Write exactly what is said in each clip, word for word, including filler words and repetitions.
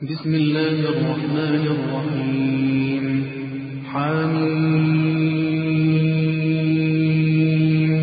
بسم الله الرحمن الرحيم. حميم.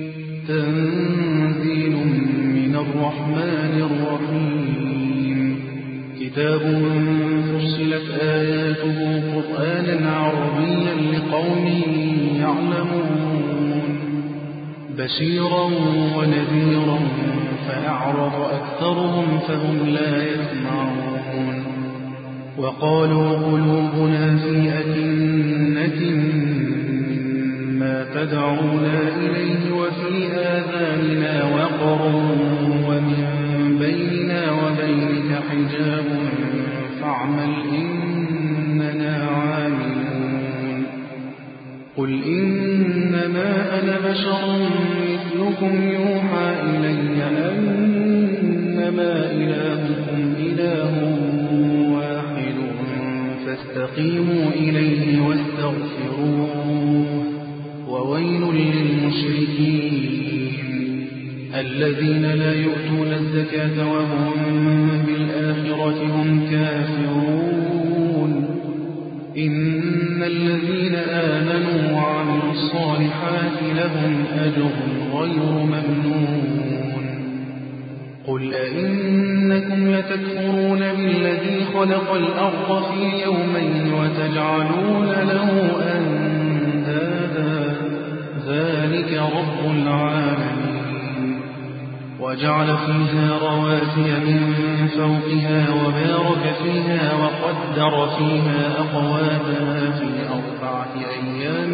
تنزيل من الرحمن الرحيم. كتاب فصلت آياته قرآنا عربيا لقوم يعلمون بشيرا ونذيرا فأعرض أكثرهم فهم لا يسمعون. وقالوا قلوبنا في أكنة مما تدعونا إليه وفي آذاننا وقر ومن بيننا وبينك حجاب فاعمل إننا عاملون. قل إنما أنا بشر مثلكم يوحى إلي أنما إلهكم إله واحد فاستقيموا إليه واستغفروه. وويل للمشركين الذين لا يؤتون الزكاة وهم بالآخرة هم كافرون. إن الذين آمنوا وعملوا الصالحات لهم أجر غير ممنون. قل أئنكم لتكفرون بالذي خلق الأرض في يومين وتجعلون له أندادا ذلك رب العالمين. وجعل فيها رواسي من فوقها وبارك فيها وقدر فيها أقواتها في أربعة أيام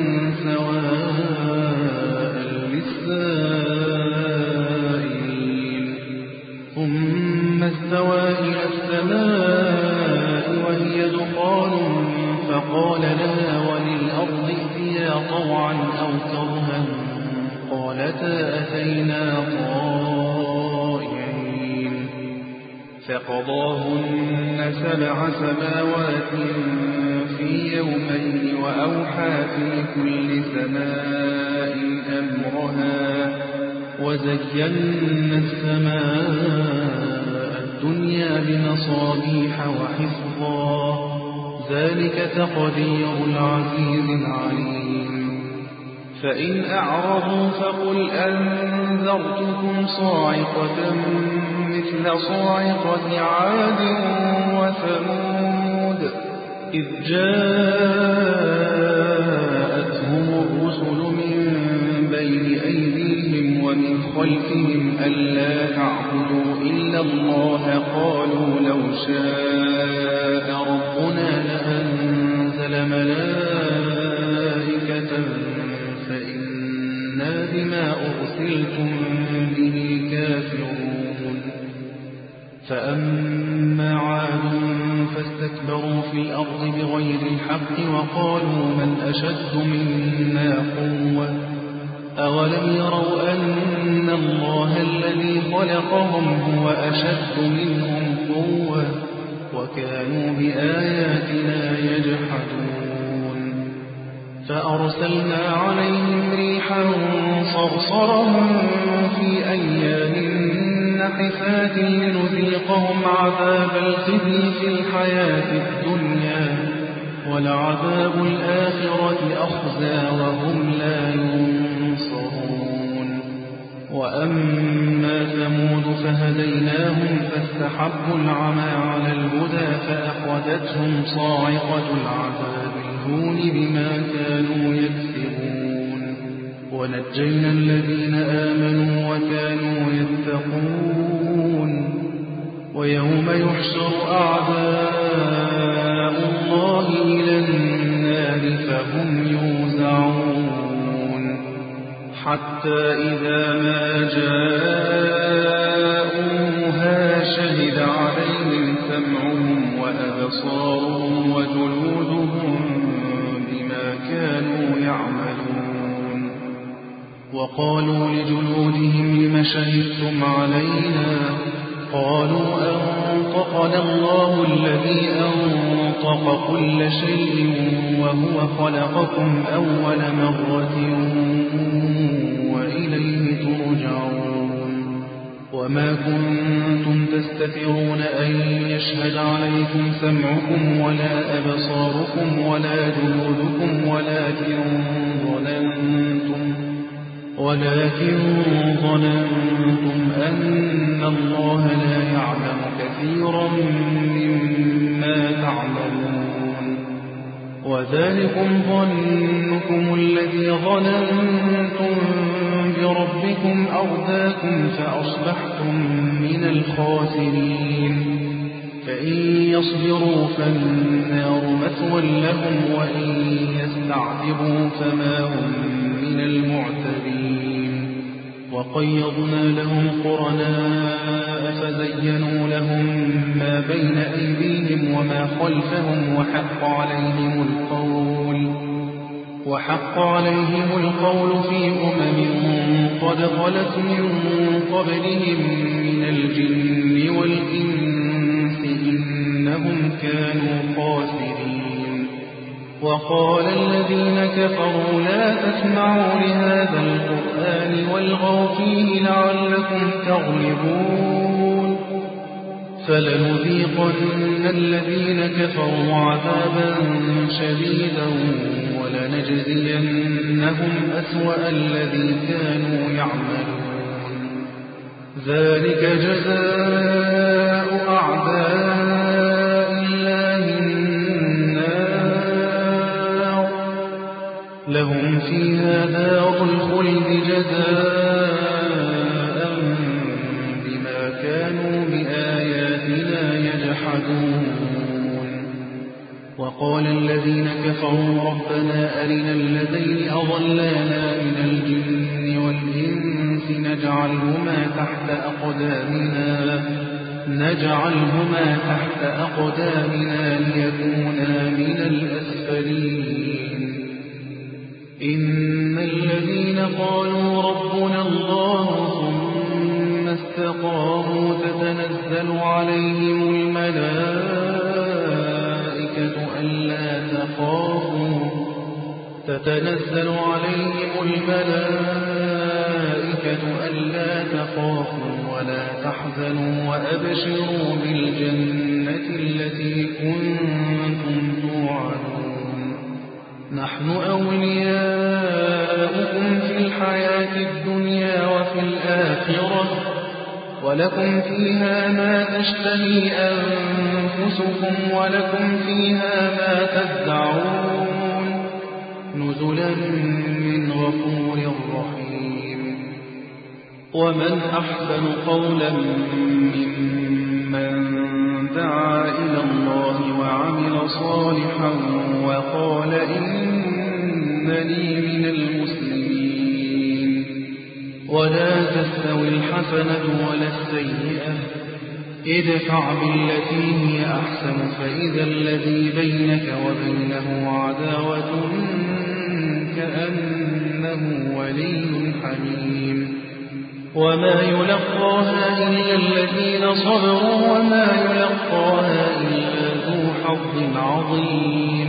سواء للسائلين. ثم استوى إلى السماء وهي دخان فقال لها وللأرض ائتيا طوعا أو كرها قالتا أتينا طائعين. فقضاهن سبع سماوات في يومين وأوحى في كل سماء أمرها وزينا السماء الدنيا بمصابيح وحفظا ذلك تقدير العزيز العليم. فإن أعرضوا فقل أنذرتكم صاعقة مثل صاعقة عاد وثمود إذ جاءتهم الرسل من بين أيديهم ومن خلفهم ألا تعبدوا إلا الله قالوا لو شاء ربنا لأنزل ملائكة فإنا بما أرسلتم به كافرون. فأما عاد فاستكبروا في الأرض بغير الحق وقالوا من أشد منا قوة أولم يروا أن الله الذي خلقهم هو أشد منهم قوة وكانوا بآياتنا يجحدون. فأرسلنا عليهم ريحا صرصرا في أيام نحسات لنذيقهم عذاب الخزي في الحياة الدنيا ولعذاب الآخرة أخزى وهم لا ينصرون. وأما ثمود فهديناهم فاستحبوا العمى على الهدى فأخذتهم صاعقة العذاب الهون بما كانوا يكسبون. ونجينا الذين آمنوا وكانوا يتقون. ويوم يحشر أعداء الله إلى النار فهم يوزعون حتى إذا ما جاءوها شهد عليهم سمعهم وأبصارهم وجلودهم بما كانوا يعملون. وقالوا لجلودهم لم شهدتم علينا قالوا أنطقنا الله الذي أنطق كل شيء وهو خلقكم أول مرة وإليه ترجعون. وما كنتم تستترون أن يشهد عليكم سمعكم ولا أبصاركم ولا جلودكم ولكن ظننتم ولكن ظننتم أن الله لا يعلم كثيرا مما تعملون وذلكم ظنكم الذي ظننتم بربكم أرداكم فأصبحتم من الخاسرين فإن يصبروا فالنار مثوى لهم وإن يستعتبوا فما هم من المعتدين وقيضنا لهم قرناء فزينوا لهم ما بين أيديهم وما خلفهم وحق عليهم القول وحق عليهم القول في أمم قد خلت من قبلهم من الجن والإنس إنهم كانوا خاسرين وقال الذين كفروا لا تسمعوا لهذا القرآن والغوا فيه لعلكم تغلبون فلنذيقن الذين كفروا عذابا شديدا ولنجزينهم أسوأ الذي كانوا يعملون ذلك جزاء أعداء الله النار لهم فيها دار الخلد جزاء بما كانوا بآياتنا يجحدون وقال الذين كفروا ربنا أرنا الذين أضلانا من الجن والإنس نجعلهما تحت أقدامنا نجعلهما تحت أقدامنا ليكونا من الأسفلين إن الذين قالوا ربنا الله ثم استقاموا تتنزل عليهم الملائكة ألا تخافوا تتنزل عليهم الملائكة ألا تخافوا ولا تحزنوا وأبشروا بالجنة التي كنتم توعدون نحن أولياؤكم في الحياة الدنيا وفي الآخرة ولكم فيها ما تشتهي أنفسكم ولكم فيها ما تدعون نزلا من غفور رحيم ومن أحسن قولا ممن دعا إلى الله وعمل صالحا وقال إنني من المسلمين ولا تستوي الحسنة ولا السيئة ادفع بالتي هي أحسن فإذا الذي بينك وبينه عداوة كأنه ولي حميم وما يلقاها إلا الذين صبروا وما يلقاها إلا ذو حظ عظيم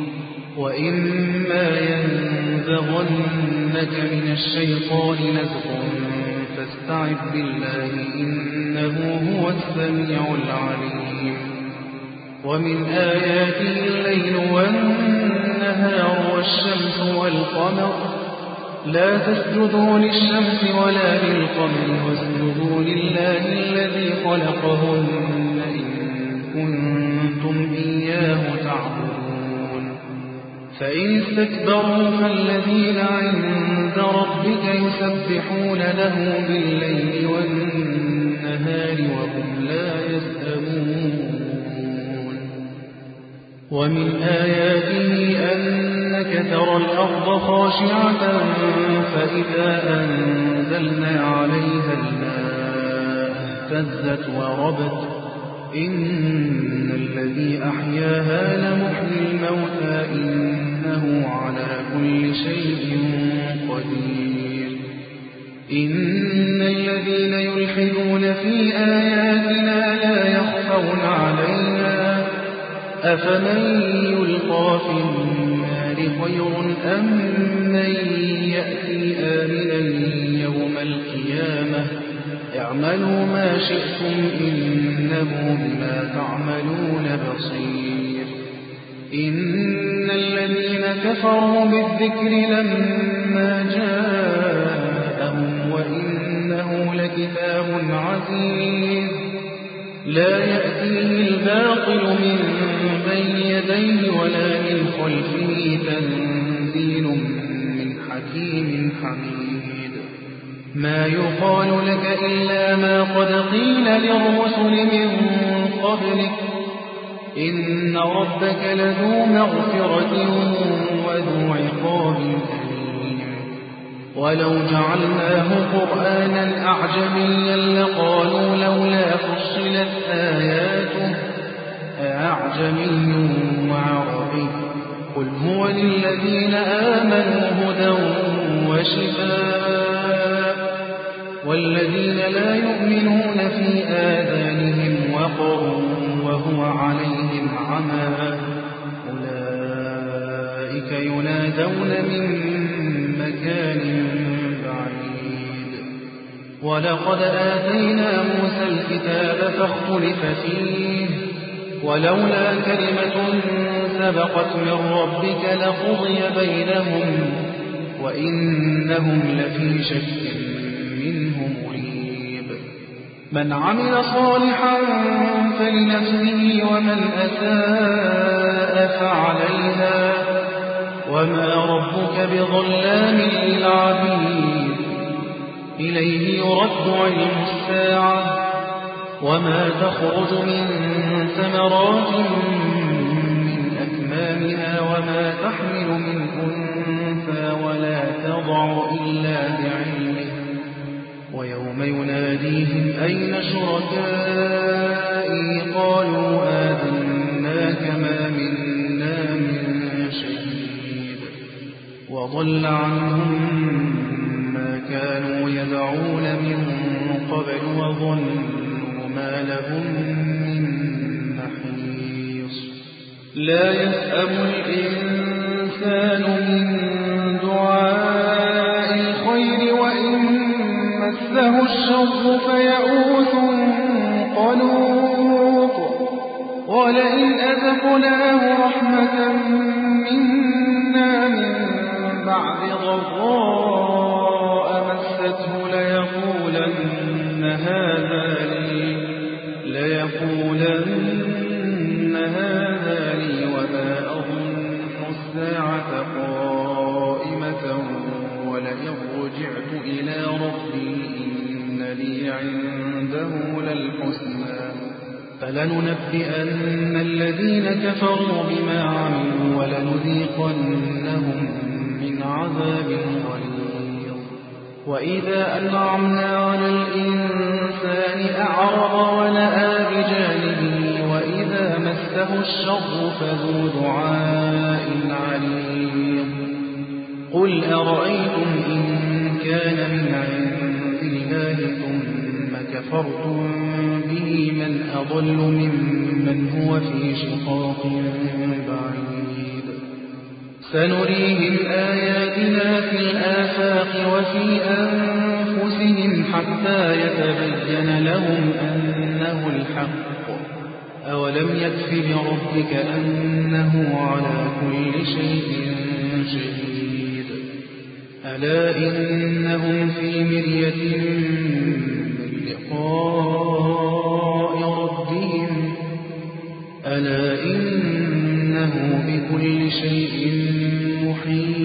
وإما ينزغنك من الشيطان نزغ فاستعذ بالله إنه هو السميع العليم ومن آياته الليل والنهار والشمس والقمر لا تسجدوا للشمس ولا للقمر واسجدوا لله الذي خلقهن إن كنتم إياه تعبدون فإن استكبروا فالذين عند ربك يسبحون له بالليل والنهار وهم لا يسأمون ومن آياته أنك ترى الأرض خاشعة فإذا أنزلنا عليها الماء اهتزت وربت إن الذي أحياها لمحيي الموتى إنه على كل شيء قدير إن الذين يلحدون في آياتنا لا يخفون علينا أفمن يلقى في النار خير أم من يأتي آمنا يوم القيامة اعملوا ما شئتم إنه بما تعملون بصير. إن الذين كفروا بالذكر لما جاءهم وإنه لكتاب عزيز لا يأتيه الباطل من بين يديه ولا من خلفه تنزيل من حكيم حميد. ما يقال لك إلا ما قد قيل للرسل من قبلك إن ربك لذو مغفرة وذو عقاب أليم. ولو جعلناه قرآنا أعجميا لقالوا لولا فصلت آياته أعجمي وعربي قل هو للذين آمنوا هدى وشفاء والذين لا يؤمنون في آذانهم وقر وهو عليهم عمى أولئك ينادون من مكان بعيد. ولقد آتينا موسى الكتاب فاختلف فيه ولولا كلمة سبقت من ربك لقضي بينهم وإنهم لفي شك منه مريب. من عمل صالحا فلنفسه ومن أساء فعليها وما ربك بظلام للعبيد. إليه يرد علم الساعة وما تخرج من ثمرات من أكمامها وما تحمل من أنثى ولا تضع إلا بعلمه ويوم يناديهم أين شركائي قالوا آذناك ما منا من شهيد. وضل عنهم ما كانوا يدعون من قبل وظنوا ما لهم من محيص. لا يسأم الإنسان من دعاء الخير وإن مسه الشر فيئوس قنوط. ولئن أذقناه رحمة منا من بعد ضراء مسته ليقولن هذا لي ليقولن هذا لي وما أظن الساعة قائمة ولئن رجعت إلى ربي إن لي عنده للحسنى فلننبئن الذين كفروا بما عملوا ولنذيقنهم من عذاب غليظ. وإذا أنعمنا على الإنسان أعرض ونأى بجانبه وإذا مسه الشر فذو دعاء عريض. قل أرأيتم إن كان من عند الله ثم كفرتم به من أضل ممن هو في شقاق بعيد. سنريهم آياتنا في الآفاق وفي أنفسهم حتى يتبين لهم أنه الحق. أولم يكف بربك أنه على كل شيء شهيد. ألا إنهم في مرية من لقاء ربهم ألا إنه بكل شيء محيط.